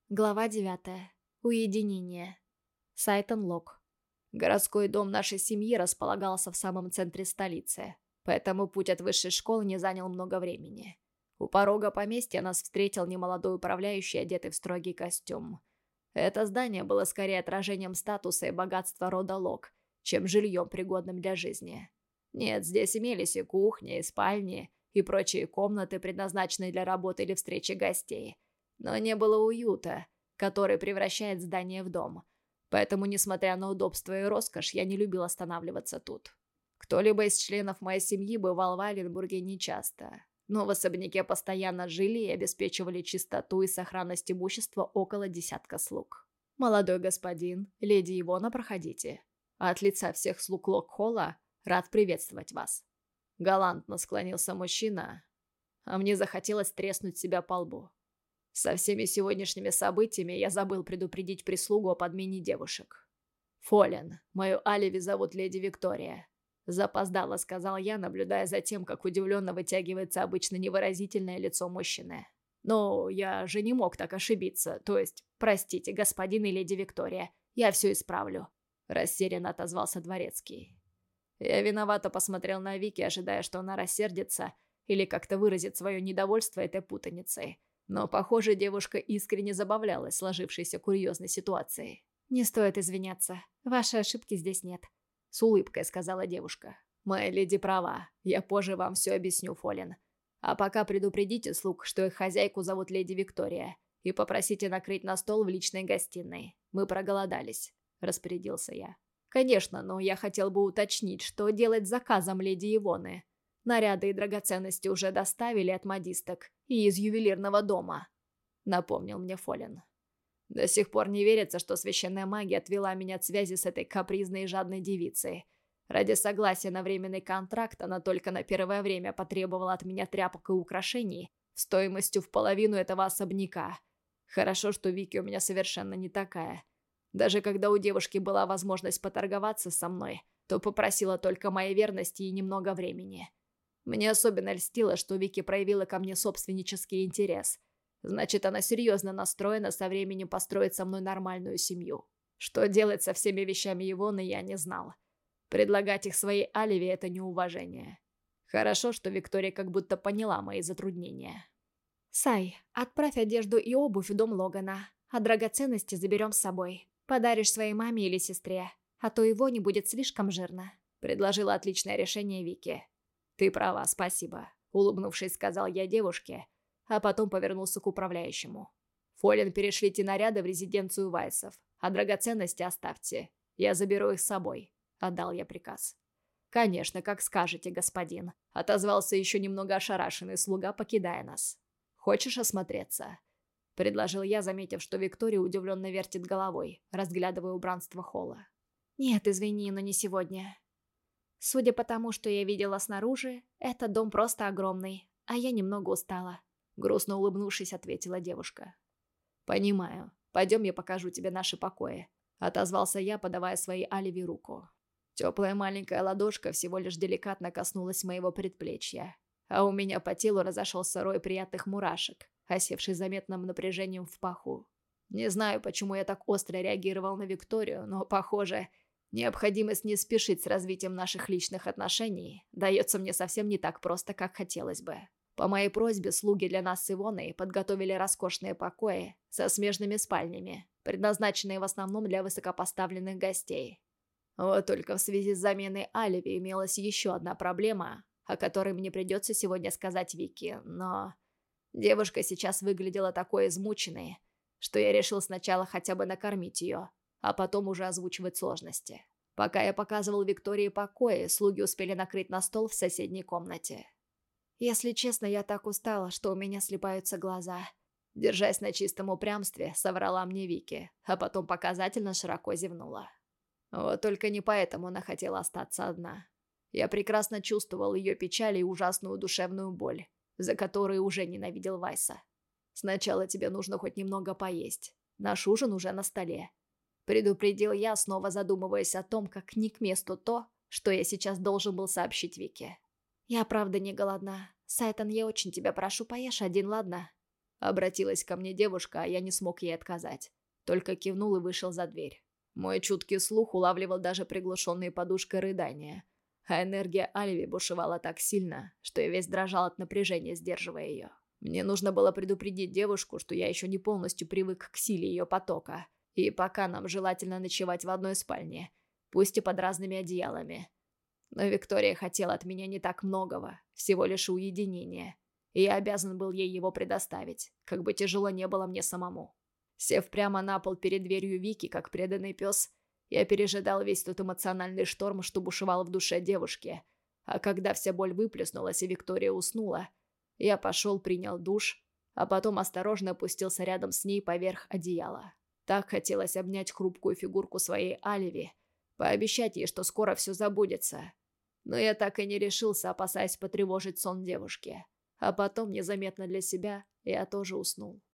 Глава 9. Уединение. Сайтон Лок. Городской дом нашей семьи располагался в самом центре столицы, поэтому путь от высшей школы не занял много времени. У порога поместья нас встретил немолодой управляющий, одетый в строгий костюм. Это здание было скорее отражением статуса и богатства рода Лок, чем жильем, пригодным для жизни. Нет, здесь имелись и кухня, и спальни, и прочие комнаты, предназначенные для работы или встречи гостей. Но не было уюта, который превращает здание в дом. Поэтому, несмотря на удобство и роскошь, я не любил останавливаться тут. Кто-либо из членов моей семьи бывал в Айленбурге нечасто, но в особняке постоянно жили и обеспечивали чистоту и сохранность имущества около десятка слуг. «Молодой господин, леди Ивона, проходите. От лица всех слуг Локхолла рад приветствовать вас». Галантно склонился мужчина, а мне захотелось треснуть себя по лбу. Со всеми сегодняшними событиями я забыл предупредить прислугу о подмене девушек. «Фолен, мою Аливи зовут леди Виктория», — запоздало сказал я, наблюдая за тем, как удивленно вытягивается обычно невыразительное лицо мужчины. «Ну, я же не мог так ошибиться, то есть, простите, господин и леди Виктория, я все исправлю», — растерянно отозвался дворецкий. Я виновато посмотрел на Вики, ожидая, что она рассердится или как-то выразит свое недовольство этой путаницей. Но, похоже, девушка искренне забавлялась сложившейся курьезной ситуацией. «Не стоит извиняться. Вашей ошибки здесь нет», — с улыбкой сказала девушка. «Моя леди права. Я позже вам все объясню, Фолен. А пока предупредите слуг, что их хозяйку зовут леди Виктория, и попросите накрыть на стол в личной гостиной. Мы проголодались», — распорядился я. «Конечно, но я хотел бы уточнить, что делать с заказом леди Ивоны. Наряды и драгоценности уже доставили от модисток и из ювелирного дома», — напомнил мне Фолен. «До сих пор не верится, что священная магия отвела меня от связи с этой капризной и жадной девицей. Ради согласия на временный контракт она только на первое время потребовала от меня тряпок и украшений стоимостью в половину этого особняка. Хорошо, что Вики у меня совершенно не такая. Даже когда у девушки была возможность поторговаться со мной, то попросила только моей верности и немного времени. Мне особенно льстило, что Вики проявила ко мне собственнический интерес. Значит, она серьезно настроена со временем построить со мной нормальную семью. Что делать со всеми вещами Ивоны, я не знал. Предлагать их своей Аливе – это неуважение. Хорошо, что Виктория как будто поняла мои затруднения. «Сай, отправь одежду и обувь в дом Логана, а драгоценности заберем с собой. Подаришь своей маме или сестре, а то Ивоне будет слишком жирно», – предложила отличное решение Вики. «Ты права, спасибо», — улыбнувшись, сказал я девушке, а потом повернулся к управляющему. «Фолен, перешлите наряды в резиденцию Вайсов, а драгоценности оставьте. Я заберу их с собой», — отдал я приказ. «Конечно, как скажете, господин», — отозвался еще немного ошарашенный слуга, покидая нас. «Хочешь осмотреться?» — предложил я, заметив, что Виктория удивленно вертит головой, разглядывая убранство холла. «Нет, извини, но не сегодня. Судя по тому, что я видела снаружи, этот дом просто огромный, а я немного устала», — грустно улыбнувшись, ответила девушка. «Понимаю. Пойдем, я покажу тебе наши покои», — отозвался я, подавая своей Аливе руку. Теплая маленькая ладошка всего лишь деликатно коснулась моего предплечья, а у меня по телу разошелся рой приятных мурашек, осевший заметным напряжением в паху. Не знаю, почему я так остро реагировал на Викторию, но, похоже, необходимость не спешить с развитием наших личных отношений дается мне совсем не так просто, как хотелось бы. По моей просьбе слуги для нас с Ивоной подготовили роскошные покои со смежными спальнями, предназначенные в основном для высокопоставленных гостей. Вот только в связи с заменой Аливи имелась еще одна проблема, о которой мне придется сегодня сказать Вики, но девушка сейчас выглядела такой измученной, что я решил сначала хотя бы накормить ее, а потом уже озвучивать сложности. Пока я показывал Виктории покои, слуги успели накрыть на стол в соседней комнате. Если честно, я так устала, что у меня слипаются глаза. Держась на чистом упрямстве, соврала мне Вики, а потом показательно широко зевнула. Вот только не поэтому она хотела остаться одна. Я прекрасно чувствовал ее печаль и ужасную душевную боль, за которую уже ненавидел Вайса. «Сначала тебе нужно хоть немного поесть. Наш ужин уже на столе», — предупредил я, снова задумываясь о том, как не к месту то, что я сейчас должен был сообщить Вике. «Я правда не голодна. Сайтон, я очень тебя прошу, поешь один, ладно?» Обратилась ко мне девушка, а я не смог ей отказать. Только кивнул и вышел за дверь. Мой чуткий слух улавливал даже приглушенные подушкой рыдания. А энергия Альви бушевала так сильно, что я весь дрожал от напряжения, сдерживая ее. Мне нужно было предупредить девушку, что я еще не полностью привык к силе ее потока. И пока нам желательно ночевать в одной спальне, пусть и под разными одеялами. Но Виктория хотела от меня не так многого, всего лишь уединения. И я обязан был ей его предоставить, как бы тяжело не было мне самому. Сев прямо на пол перед дверью Вики, как преданный пес, я пережидал весь тот эмоциональный шторм, что бушевал в душе девушки. А когда вся боль выплеснулась и Виктория уснула, я пошел, принял душ, а потом осторожно опустился рядом с ней поверх одеяла. Так хотелось обнять хрупкую фигурку своей Альви, пообещать ей, что скоро все забудется. Но я так и не решился, опасаясь потревожить сон девушки. А потом, незаметно для себя, я тоже уснул.